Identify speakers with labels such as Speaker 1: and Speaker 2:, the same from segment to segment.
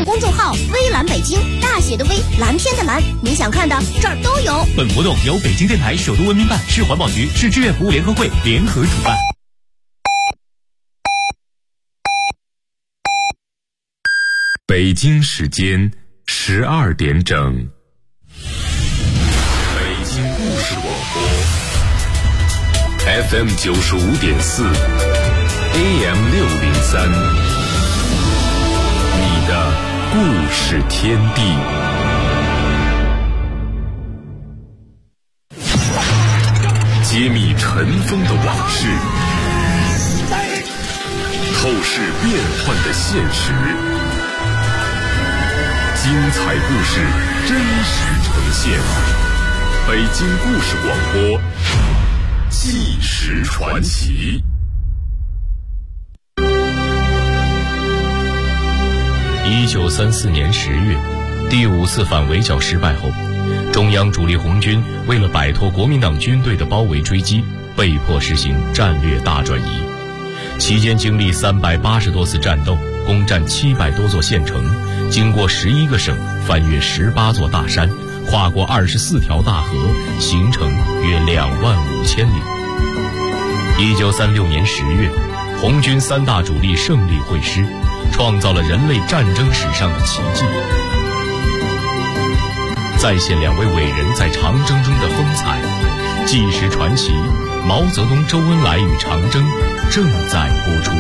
Speaker 1: 公众号微蓝北京，大写的微，蓝天的蓝，你想看的这儿都有。
Speaker 2: 本活动由北京电台首都文明办、市环保局、市志愿服务联合会联合主办。
Speaker 3: 北京时间12点整，北京故事广播 FM 95.4 AM 603，你的故事天地。揭秘尘封的往事，透视变幻的现实，精彩故事真实呈现。北京故事广播，纪实传奇。
Speaker 4: 1934年10月，第5次反围剿失败后，中央主力红军为了摆脱国民党军队的包围追击，被迫实行战略大转移。期间经历380多次战斗，攻占700多座县城，经过11个省，翻越18座大山，跨过24条大河，行程约25000里。1936年10月，红军3大主力胜利会师，创造了人类战争史上的奇迹。再现2位伟人在长征中的风采，纪实传奇毛泽东、周恩来与长征正在播出。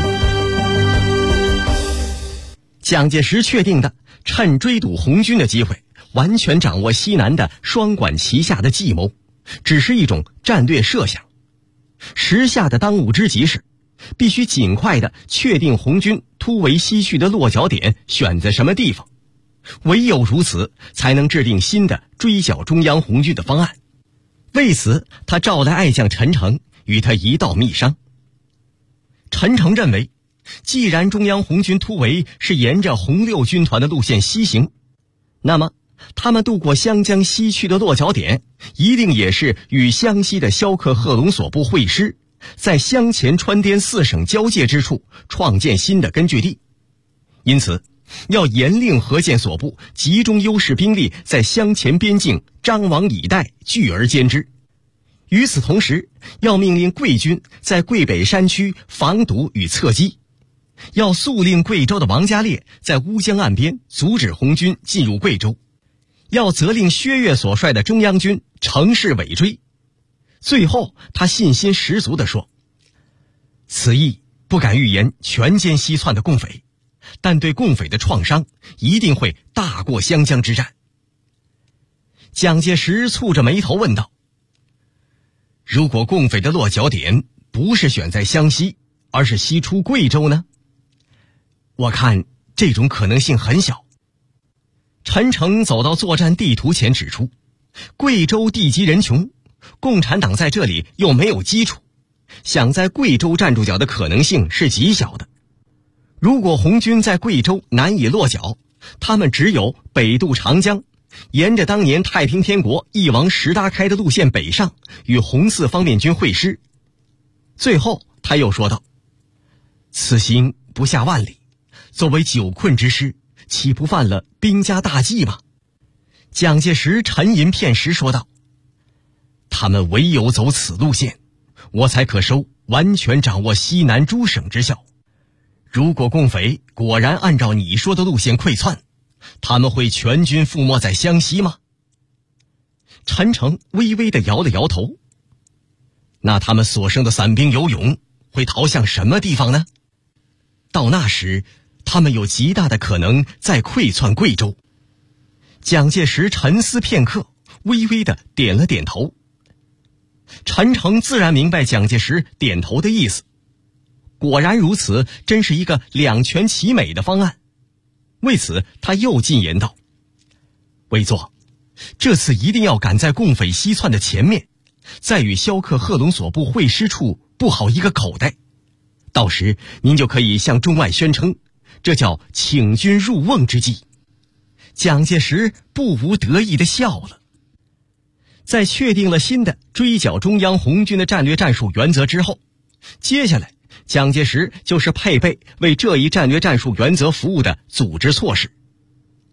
Speaker 5: 蒋介石确定的趁追堵红军的机会，完全掌握西南的双管齐下的计谋，只是一种战略设想。时下的当务之急是，必须尽快地确定红军突围西去的落脚点选在什么地方，唯有如此，才能制定新的追剿中央红军的方案。为此，他召来爱将陈诚，与他一道密商。陈诚认为，既然中央红军突围是沿着红六军团的路线西行，那么他们渡过湘江西去的落脚点，一定也是与湘西的萧克贺龙所部会师，在湘黔川滇4省交界之处创建新的根据地。因此，要严令何键所部集中优势兵力在湘黔边境张王以待，聚而歼之。与此同时，要命令桂军在桂北山区防堵与侧击，要速令贵州的王家烈在乌江岸边阻止红军进入贵州，要责令薛岳所率的中央军乘势尾追。最后，他信心十足地说：“此役不敢预言全歼西窜的共匪，但对共匪的创伤一定会大过湘江之战。”蒋介石蹙着眉头问道：“如果共匪的落脚点不是选在湘西，而是西出贵州呢？”我看这种可能性很小。陈诚走到作战地图前指出，贵州地极人穷，共产党在这里又没有基础，想在贵州站住脚的可能性是极小的。如果红军在贵州难以落脚，他们只有北渡长江，沿着当年太平天国一王石达开的路线北上，与红四方面军会师。最后他又说道：“此行不下万里，作为久困之师，岂不犯了兵家大忌吗？”蒋介石沉吟片时说道：“他们唯有走此路线，我才可收完全掌握西南诸省之效。如果共匪果然按照你说的路线溃窜，他们会全军覆没在湘西吗？”陈诚微微地摇了摇头。那他们所剩的散兵游勇会逃向什么地方呢？到那时，他们有极大的可能再溃窜贵州。蒋介石沉思片刻，微微地点了点头。陈诚自然明白蒋介石点头的意思。果然如此，真是一个两全其美的方案。为此，他又进言道：“委座，这次一定要赶在共匪西窜的前面，在与萧克贺龙所部会师处布好一个口袋。到时您就可以向中外宣称，这叫请君入瓮之计。”蒋介石不无得意地笑了。在确定了新的追剿中央红军的战略战术原则之后，接下来蒋介石就是配备为这一战略战术原则服务的组织措施。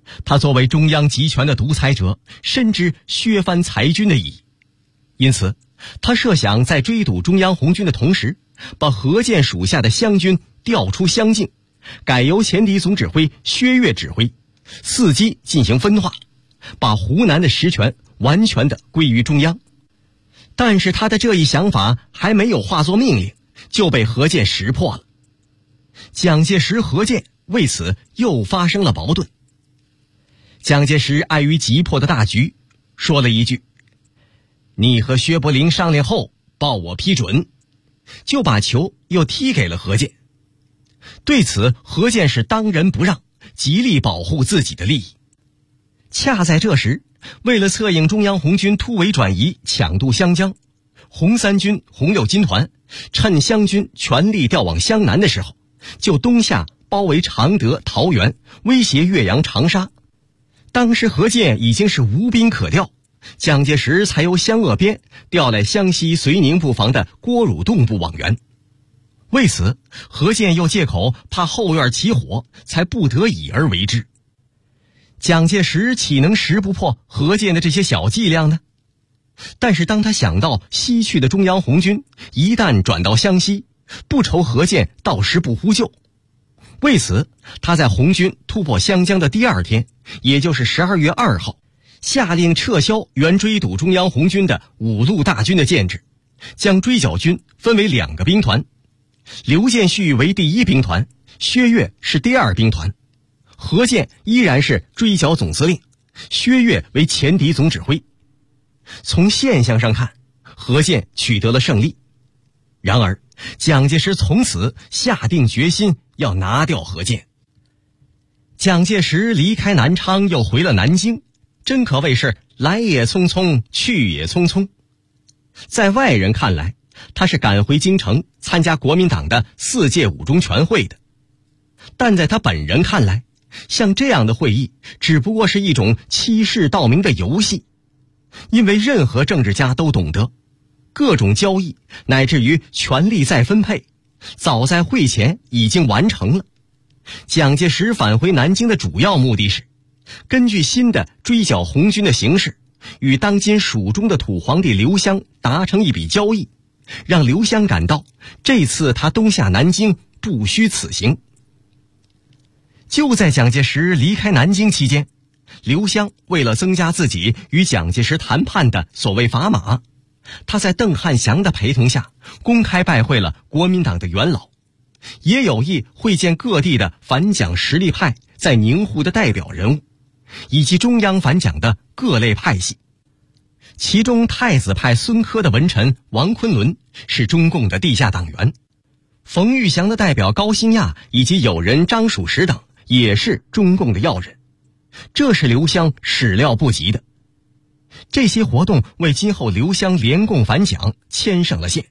Speaker 5: 他作为中央集权的独裁者，深知削藩裁军的意义，因此他设想在追堵中央红军的同时，把何键属下的湘军调出湘境，改由前敌总指挥薛岳指挥，伺机进行分化，把湖南的实权完全的归于中央。但是他的这一想法还没有化作命令，就被何键识破了。蒋介石、何键为此又发生了矛盾。蒋介石碍于急迫的大局，说了一句：“你和薛伯龄商量后报我批准”，就把球又踢给了何键。对此，何键是当仁不让，极力保护自己的利益。恰在这时，为了策应中央红军突围转移，抢渡湘江，红三军、红六军团趁湘军全力调往湘南的时候，就东下包围常德、桃园，威胁岳阳、长沙。当时何键已经是无兵可调，蒋介石才由湘鄂边调来湘西绥宁布防的郭汝栋部往援。为此，何键又借口怕后院起火，才不得已而为之。蒋介石岂能识不破何键的这些小伎俩呢？但是当他想到西去的中央红军一旦转到湘西，不愁何键到时不呼救。为此，他在红军突破湘江的第二天，也就是12月2号，下令撤销原追堵中央红军的5路大军的建制，将追剿军分为2个兵团，刘建绪为第1兵团，薛岳是第2兵团，何键依然是追剿总司令，薛岳为前敌总指挥。从现象上看，何键取得了胜利。然而，蒋介石从此下定决心要拿掉何键。蒋介石离开南昌，又回了南京，真可谓是来也匆匆，去也匆匆。在外人看来，他是赶回京城参加国民党的4届五中全会的，但在他本人看来，像这样的会议只不过是一种欺世盗名的游戏。因为任何政治家都懂得，各种交易乃至于权力再分配，早在会前已经完成了。蒋介石返回南京的主要目的是根据新的追剿红军的形势，与当今蜀中的土皇帝刘湘达成一笔交易，让刘湘感到这次他东下南京不虚此行。就在蒋介石离开南京期间，刘湘为了增加自己与蒋介石谈判的所谓砝码，他在邓汉祥的陪同下公开拜会了国民党的元老，也有意会见各地的反蒋实力派在宁沪的代表人物，以及中央反蒋的各类派系。其中太子派孙科的文臣王昆仑是中共的地下党员，冯玉祥的代表高新亚以及友人张蜀时等也是中共的要人，这是刘湘始料不及的。这些活动为今后刘湘联共反蒋牵上了线。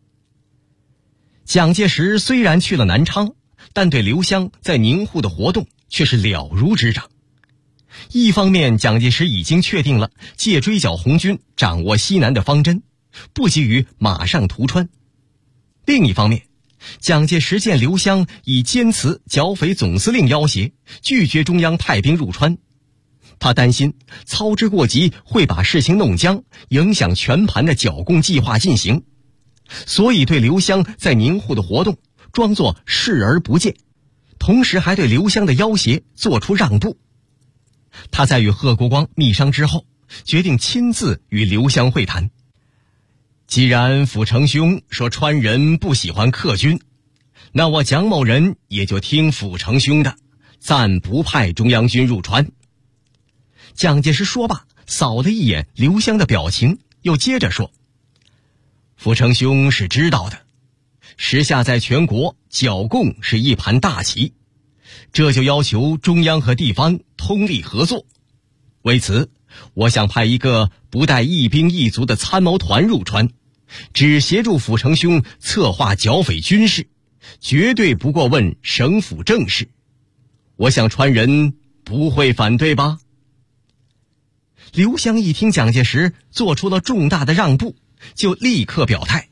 Speaker 5: 蒋介石虽然去了南昌，但对刘湘在宁沪的活动却是了如指掌。一方面，蒋介石已经确定了借追剿红军掌握西南的方针，不急于马上屠川；另一方面，蒋介石见刘湘以坚持剿匪总司令要挟，拒绝中央派兵入川，他担心操之过急会把事情弄僵，影响全盘的剿共计划进行，所以对刘湘在宁沪的活动装作视而不见，同时还对刘湘的要挟做出让步。他在与贺国光密商之后，决定亲自与刘湘会谈。既然辅成兄说川人不喜欢客军，那我蒋某人也就听辅成兄的，暂不派中央军入川。蒋介石说罢，扫了一眼刘湘的表情，又接着说：辅成兄是知道的，时下在全国剿共是一盘大棋，这就要求中央和地方通力合作。为此，我想派一个不带一兵一卒的参谋团入川，只协助辅成兄策划剿匪军事，绝对不过问省府政事。我想川人不会反对吧？刘湘一听蒋介石做出了重大的让步，就立刻表态：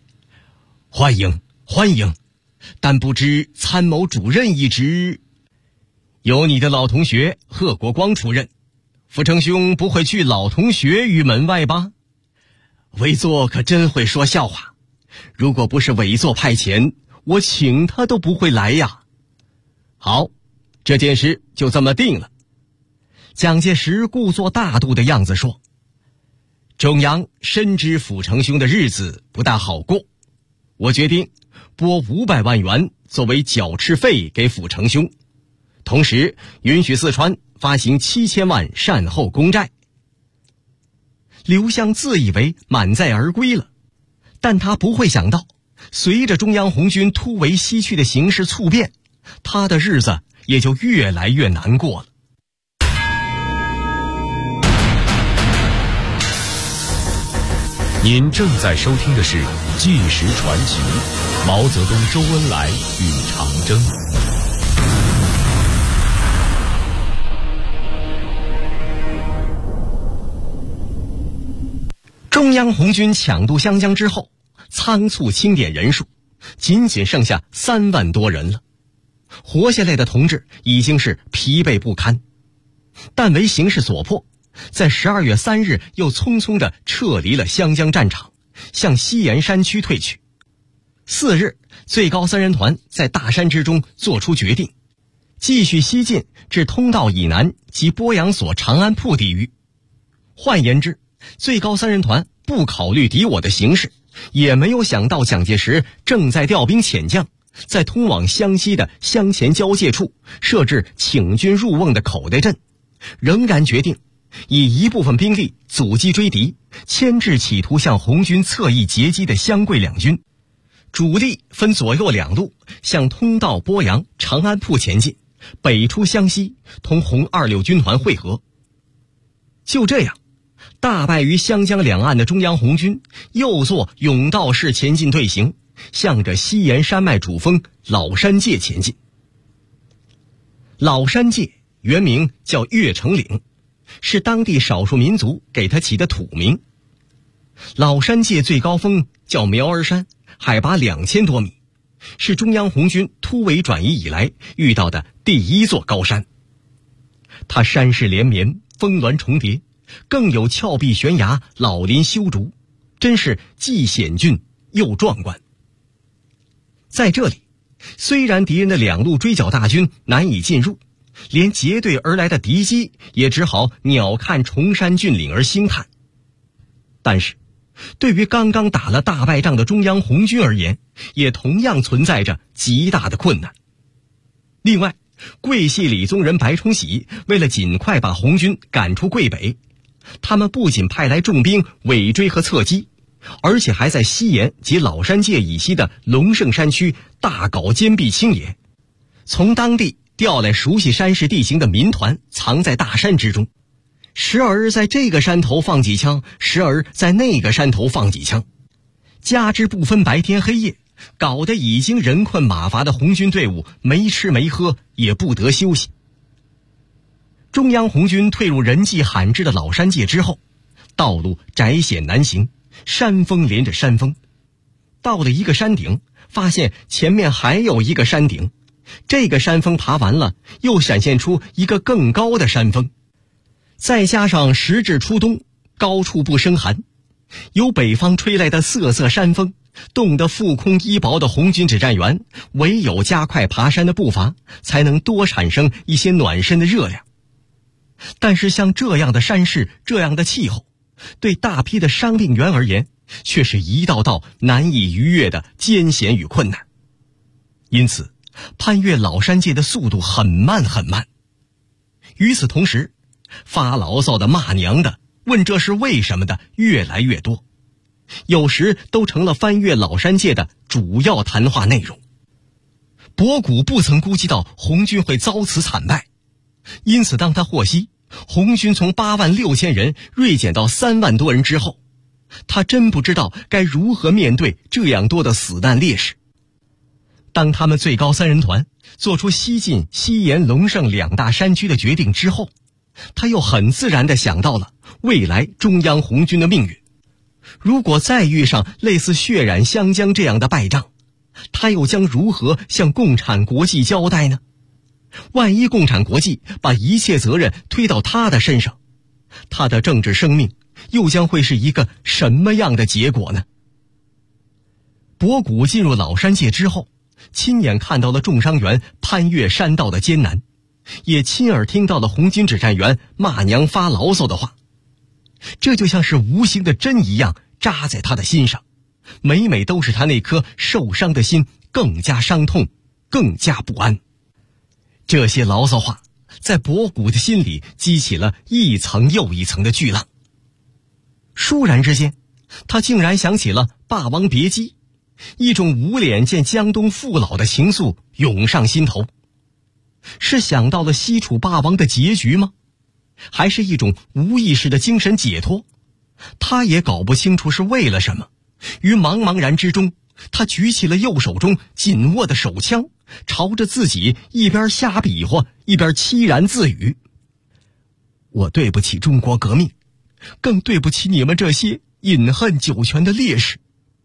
Speaker 5: 欢迎，欢迎，但不知参谋主任一职。 有你的老同学贺国光出任，傅成兄不会拒老同学于门外吧？委座可真会说笑话，如果不是委座派遣，我请他都不会来呀。好，这件事就这么定了。蒋介石故作大度的样子说，中央深知傅成兄的日子不大好过，我决定拨500万元作为缴斥费给傅成兄，同时允许四川发行7000万善后公债。刘湘自以为满载而归了，但他不会想到，随着中央红军突围西去的形势猝变，他的日子也就越来越难过了。
Speaker 4: 您正在收听的是《纪实传奇》，毛泽东、周恩来与长征。
Speaker 5: 中央红军抢渡湘江之后，仓促清点人数，仅仅剩下3万多人了。活下来的同志已经是疲惫不堪，但为形势所迫，在12月3日又匆匆地撤离了湘江战场，向西岩山区退去。4日，最高3人团在大山之中做出决定，继续西进至通道以南及鄱阳所长安铺地域。换言之，最高3人团不考虑敌我的形势，也没有想到蒋介石正在调兵遣将，在通往湘西的湘黔交界处设置请军入瓮的口袋阵，仍然决定以一部分兵力阻击追敌，牵制企图向红军侧翼截击的湘桂两军。主力分左右2路向通道鄱阳、长安铺前进，北出湘西，同红26军团会合。就这样，大败于湘江两岸的中央红军又作甬道式前进队形，向着西岩山脉主峰老山界前进。老山界原名叫岳城岭，是当地少数民族给他起的土名。老山界最高峰叫苗儿山，海拔2000多米，是中央红军突围转移以来遇到的第一座高山。它山势连绵，峰峦重叠，更有峭壁悬崖、老林修竹，真是既险峻又壮观。在这里，虽然敌人的2路追剿大军难以进入，连结队而来的敌机也只好鸟瞰崇山峻岭而兴叹，但是对于刚刚打了大败仗的中央红军而言，也同样存在着极大的困难。另外，桂系理宗人白崇禧为了尽快把红军赶出桂北，他们不仅派来重兵尾追和侧击，而且还在西岩及老山界以西的龙胜山区大搞坚壁清野，从当地调来熟悉山势地形的民团藏在大山之中，时而在这个山头放几枪，时而在那个山头放几枪，加之不分白天黑夜，搞得已经人困马乏的红军队伍没吃没喝，也不得休息。中央红军退入人迹罕至的老山界之后，道路窄险难行，山峰连着山峰，到了一个山顶，发现前面还有一个山顶，这个山峰爬完了，又闪现出一个更高的山峰，再加上时至初冬，高处不胜寒，由北方吹来的瑟瑟山风，冻得腹空衣薄的红军指战员唯有加快爬山的步伐，才能多产生一些暖身的热量。但是像这样的山势，这样的气候，对大批的伤病员而言，却是一道道难以逾越的艰险与困难。因此，攀越老山界的速度很慢很慢。与此同时，发牢骚的、骂娘的、问这是为什么的越来越多，有时都成了翻越老山界的主要谈话内容。博古不曾估计到红军会遭此惨败，因此当他获悉红军从86000人锐减到3万多人之后，他真不知道该如何面对这样多的死难烈士。当他们最高3人团做出西进西岩、龙胜2大山区的决定之后，他又很自然地想到了未来中央红军的命运。如果再遇上类似血染湘江这样的败仗，他又将如何向共产国际交代呢？ 万一共产国际把一切责任推到他的身上，他的政治生命又将会是一个什么样的结果呢？博古进入老山界之后，亲眼看到了重伤员攀越山道的艰难，也亲耳听到了红军指战员骂娘发牢骚的话。这就像是无形的针一样扎在他的心上，每每都使他那颗受伤的心更加伤痛，更加不安。这些牢骚话在博古的心里激起了一层又一层的巨浪。倏然之间，他竟然想起了《霸王别姬》，一种无脸见江东父老的情愫涌上心头。是想到了西楚霸王的结局吗？还是一种无意识的精神解脱？他也搞不清楚是为了什么。于茫茫然之中，他举起了右手中紧握的手枪，朝着自己一边瞎比划，一边凄然自语：我对不起中国革命，更对不起你们这些饮恨九泉的烈士。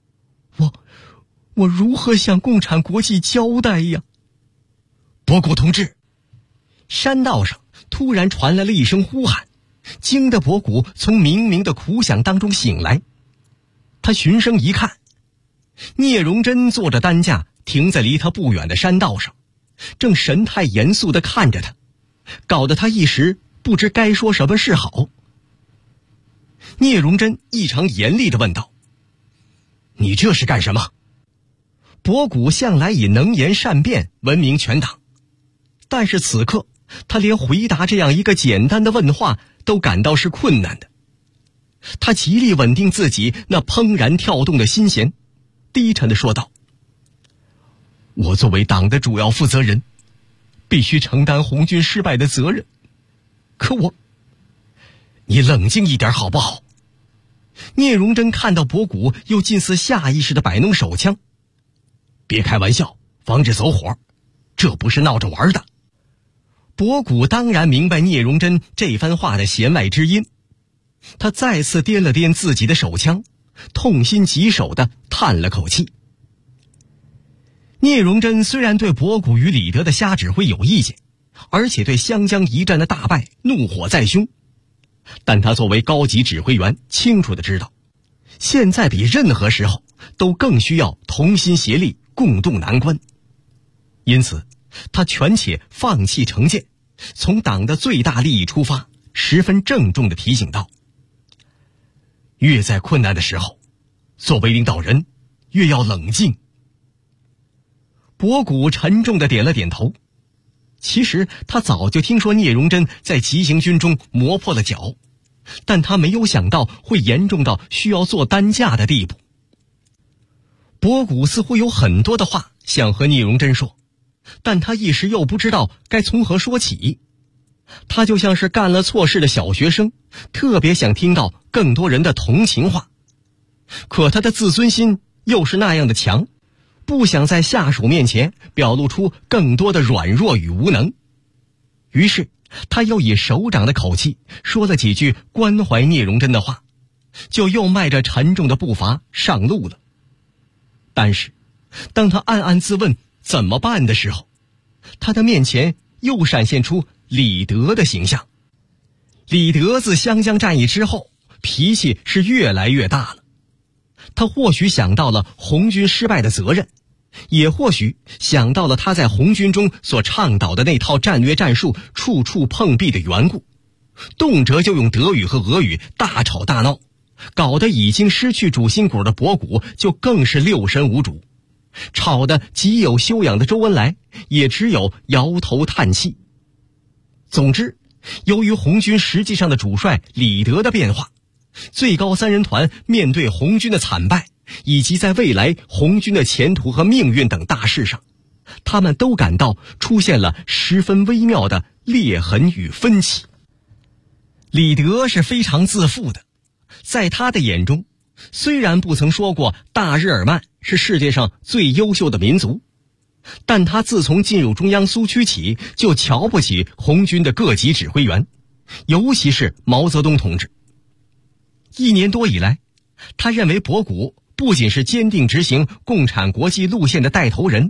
Speaker 5: 我如何向共产国际交代呀？博古同志！山道上突然传来了一声呼喊，惊得博古从冥冥的苦想当中醒来。他循声一看，聂荣臻坐着担架停在离他不远的山道上，正神态严肃地看着他，搞得他一时不知该说什么是好。聂荣臻异常严厉地问道：你这是干什么？博古向来以能言善辩闻名全党，但是此刻他连回答这样一个简单的问话都感到是困难的。他极力稳定自己那怦然跳动的心弦，低沉地说道：我作为党的主要负责人，必须承担红军失败的责任。可你冷静一点好不好？聂荣臻看到博古又近似下意识地摆弄手枪，别开玩笑，防止走火，这不是闹着玩的。博古当然明白聂荣臻这番话的弦外之音，他再次掂了掂自己的手枪，痛心疾首地叹了口气。聂荣臻虽然对博古与李德的瞎指挥有意见，而且对湘江一战的大败怒火在胸，但他作为高级指挥员，清楚地知道，现在比任何时候都更需要同心协力，共度难关。因此他权且放弃成见，从党的最大利益出发，十分郑重地提醒道：越在困难的时候，作为领导人越要冷静。博古沉重地点了点头。其实他早就听说聂荣臻在急行军中磨破了脚，但他没有想到会严重到需要做担架的地步。博古似乎有很多的话想和聂荣臻说，但他一时又不知道该从何说起。他就像是干了错事的小学生，特别想听到更多人的同情话，可他的自尊心又是那样的强，不想在下属面前表露出更多的软弱与无能。于是他又以首长的口气说了几句关怀聂荣臻的话，就又迈着沉重的步伐上路了。但是当他暗暗自问怎么办的时候，他的面前又闪现出李德的形象。李德自湘江战役之后，脾气是越来越大了。他或许想到了红军失败的责任，也或许想到了他在红军中所倡导的那套战略战术处处碰壁的缘故，动辄就用德语和俄语大吵大闹，搞得已经失去主心骨的博古就更是六神无主，吵得极有修养的周恩来也只有摇头叹气。总之，由于红军实际上的主帅李德的变化，最高三人团面对红军的惨败，以及在未来红军的前途和命运等大事上，他们都感到出现了十分微妙的裂痕与分歧。李德是非常自负的，在他的眼中，虽然不曾说过大日耳曼是世界上最优秀的民族，但他自从进入中央苏区起，就瞧不起红军的各级指挥员，尤其是毛泽东同志。1年多以来，他认为博古不仅是坚定执行共产国际路线的带头人，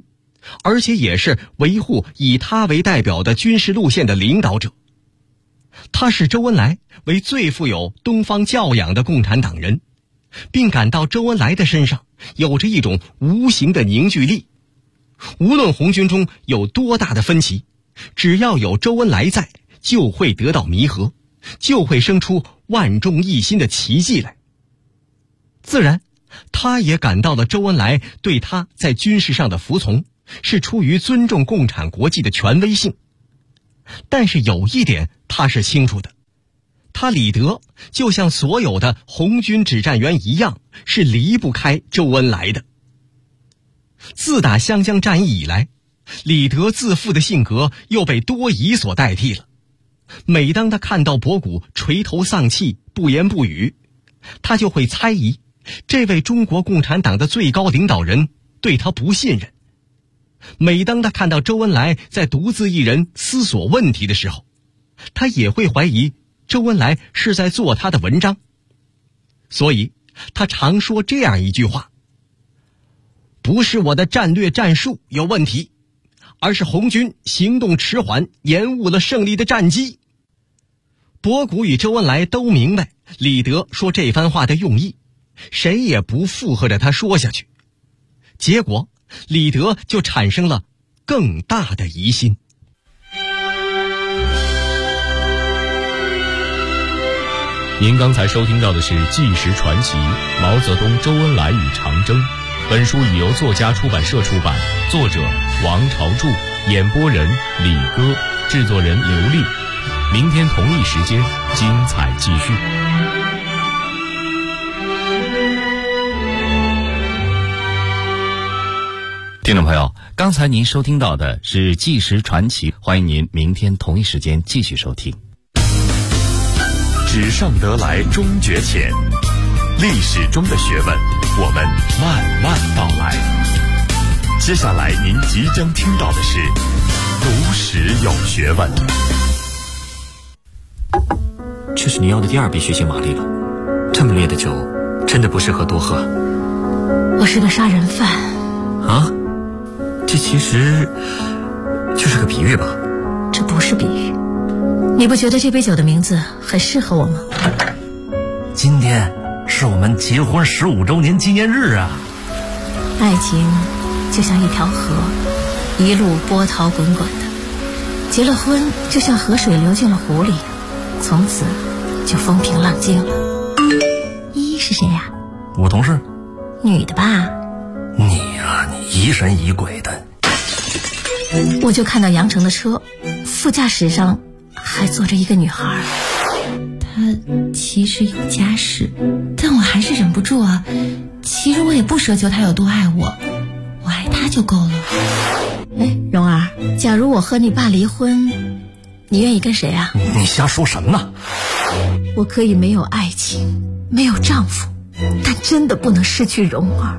Speaker 5: 而且也是维护以他为代表的军事路线的领导者。他视周恩来为最富有东方教养的共产党人，并感到周恩来的身上有着一种无形的凝聚力。无论红军中有多大的分歧，只要有周恩来在，就会得到弥合，就会生出万众一心的奇迹来。自然，他也感到了周恩来对他在军事上的服从是出于尊重共产国际的权威性。但是有一点他是清楚的，他李德就像所有的红军指战员一样，是离不开周恩来的。自打湘江战役以来，李德自负的性格又被多疑所代替了。每当他看到博古垂头丧气不言不语，他就会猜疑这位中国共产党的最高领导人对他不信任。每当他看到周恩来在独自一人思索问题的时候，他也会怀疑周恩来是在做他的文章。所以他常说这样一句话：不是我的战略战术有问题，而是红军行动迟缓，延误了胜利的战机。博古与周恩来都明白李德说这番话的用意，谁也不附和着他说下去。结果李德就产生了更大的疑心。
Speaker 4: 您刚才收听到的是《纪实传奇：毛泽东、周恩来与长征》。本书已由作家出版社出版，作者王朝柱，演播人李戈，制作人刘丽。明天同一时间，精彩继续。
Speaker 6: 听众朋友，刚才您收听到的是《纪实传奇》，欢迎您明天同一时间继续收听。
Speaker 3: 纸上得来终觉浅，历史中的学问，我们慢慢道来。接下来您即将听到的是读史有学问。
Speaker 7: 这是你要的第2杯血腥玛丽了，这么烈的酒真的不适合多喝。
Speaker 8: 我是个杀人犯
Speaker 7: 啊，这其实就是个比喻吧？
Speaker 8: 这不是比喻。你不觉得这杯酒的名字很适合我吗？
Speaker 9: 今天是我们结婚15周年纪念日啊！
Speaker 8: 爱情就像一条河，一路波涛滚滚的。结了婚就像河水流进了湖里，从此就风平浪静了。依依是谁呀？
Speaker 9: 我同事。
Speaker 8: 女的吧？
Speaker 9: 你呀，你疑神疑鬼的。
Speaker 8: 我就看到杨成的车，副驾驶上还坐着一个女孩。她其实有家室，但我还是忍不住啊。其实我也不奢求她有多爱我，我爱她就够了。哎，蓉儿，假如我和你爸离婚，你愿意跟谁啊？
Speaker 9: 你瞎说什么呢？
Speaker 8: 我可以没有爱情，没有丈夫，但真的不能失去蓉儿。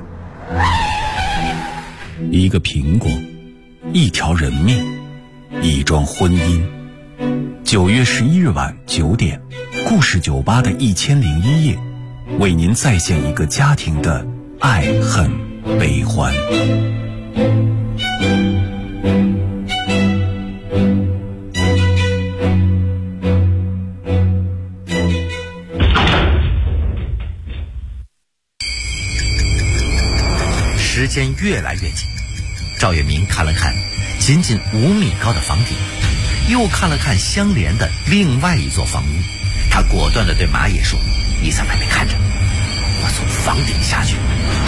Speaker 10: 一个苹果，一条人命，一桩婚姻。9月11日晚9点，故事酒吧的1001夜，为您再现一个家庭的爱恨悲欢。
Speaker 9: 时间越来越紧，赵月明看了看仅仅5米高的房顶，又看了看相连的另外一座房屋，他果断地对马野说：“你在外面看着，我从房顶下去。”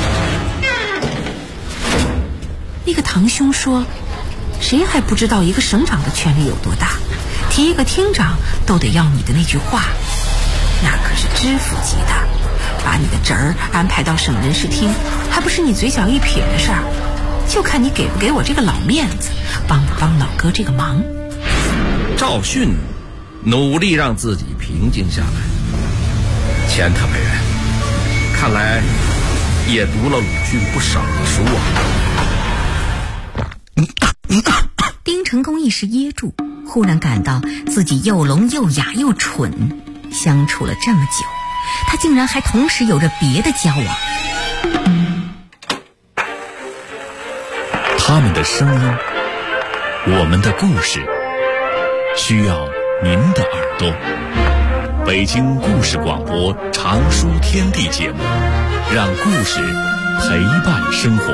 Speaker 8: 那个堂兄说，谁还不知道一个省长的权力有多大，提一个厅长都得要你的那句话，那可是知府级的。把你的侄儿安排到省人事厅，还不是你嘴角一撇的事儿，就看你给不给我这个老面子，帮不帮老哥这个忙。
Speaker 11: 赵迅努力让自己平静下来，钱他没人，看来也读了鲁迅不少的书
Speaker 12: 啊。丁成功一时噎住，忽然感到自己又聋又哑又蠢，相处了这么久，他竟然还同时有着别的交往。
Speaker 10: 他们的声音，我们的故事，需要您的耳朵。北京故事广播常书天地节目，让故事陪伴生活。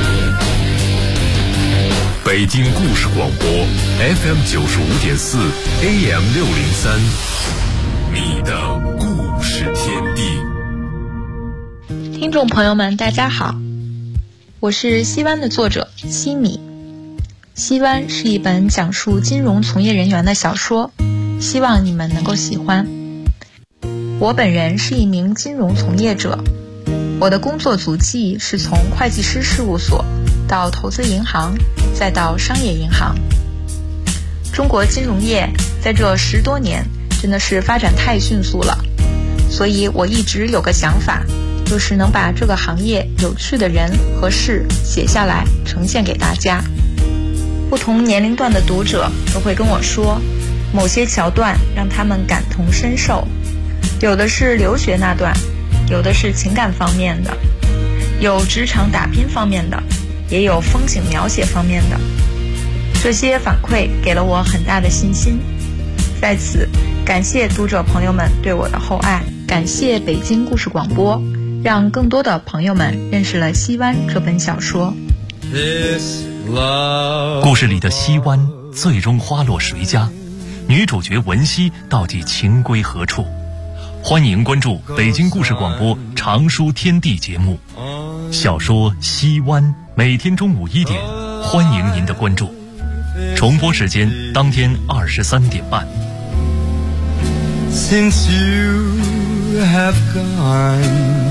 Speaker 3: 北京故事广播 FM 95.4 AM 603，你的故事天地。
Speaker 13: 听众朋友们大家好，我是西湾的作者西米。西湾是一本讲述金融从业人员的小说，希望你们能够喜欢。我本人是一名金融从业者，我的工作足迹是从会计师事务所到投资银行，再到商业银行。中国金融业在这10多年真的是发展太迅速了，所以我一直有个想法，就是能把这个行业有趣的人和事写下来呈现给大家。不同年龄段的读者都会跟我说，某些桥段让他们感同身受，有的是留学那段，有的是情感方面的，有职场打拼方面的，也有风景描写方面的。这些反馈给了我很大的信心，在此感谢读者朋友们对我的厚爱，感谢北京故事广播，让更多的朋友们认识了西湾这本小说。
Speaker 2: 故事里的西湾最终花落谁家？女主角文熙到底情归何处？欢迎关注北京故事广播常书天地节目，小说《西湾》每天中午1点，欢迎您的关注。重播时间当天23点半。
Speaker 14: Since you have gone，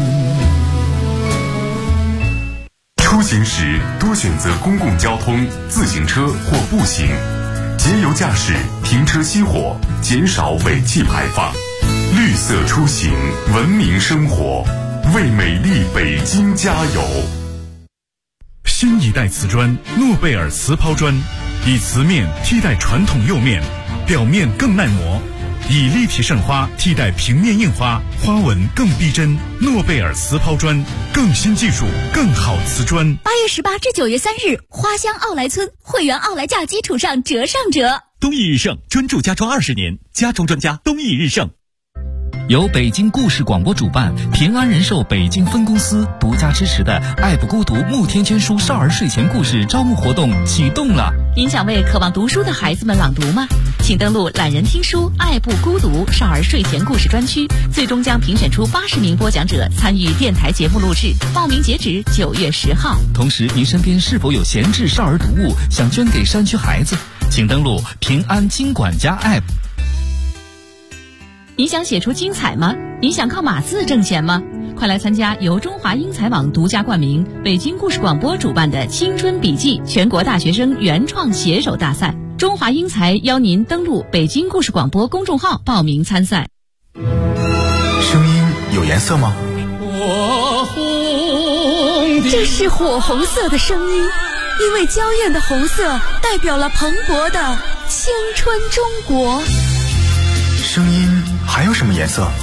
Speaker 3: 出行时多选择公共交通、自行车或步行，节油驾驶，停车熄火，减少尾气排放。绿色出行，文明生活，为美丽北京加油！
Speaker 15: 新一代瓷砖诺贝尔瓷抛砖，以瓷面替代传统釉面，表面更耐磨，以立体渗花替代平面印花，花纹更逼真。诺贝尔瓷抛砖，更新技术，更好瓷砖。
Speaker 16: 8月18至9月3日，花乡奥莱村会员奥莱价基础上折上折。
Speaker 2: 东益日盛，专注家装20年，家装专家东益日盛。
Speaker 6: 由北京故事广播主办，平安人寿北京分公司独家支持的爱不孤独慕天签书少儿睡前故事招募活动启动了。
Speaker 8: 您想为渴望读书的孩子们朗读吗？请登录懒人听书爱不孤独少儿睡前故事专区，最终将评选出80名播讲者参与电台节目录制，报名截止9月10号。
Speaker 6: 同时，您身边是否有闲置少儿读物想捐给山区孩子？请登录平安金管家 App。
Speaker 8: 你想写出精彩吗？你想靠码字挣钱吗？快来参加由中华英才网独家冠名、北京故事广播主办的青春笔记全国大学生原创写手大赛。中华英才邀您登录北京故事广播公众号报名参赛。
Speaker 17: 声音有颜色吗？
Speaker 16: 这是火红色的声音，因为娇艳的红色代表了蓬勃的青春中国。
Speaker 17: 声音还有什么颜色？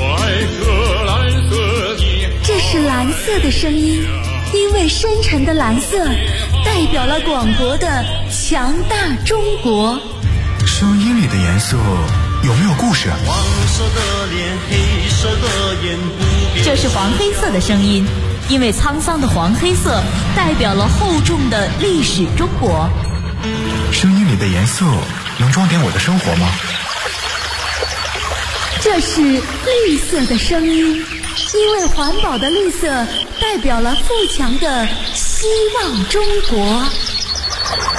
Speaker 16: 这是蓝色的声音，因为深沉的蓝色代表了广博的强大中国。
Speaker 17: 声音里的颜色有没有故事？
Speaker 14: 黄色的脸，黑色的眼，
Speaker 8: 这是黄黑色的声音，因为沧桑的黄黑色代表了厚重的历史中国。
Speaker 17: 声音里的颜色能装点我的生活吗？
Speaker 16: 这是绿色的声音，因为环保的绿色代表了富强的希望中国。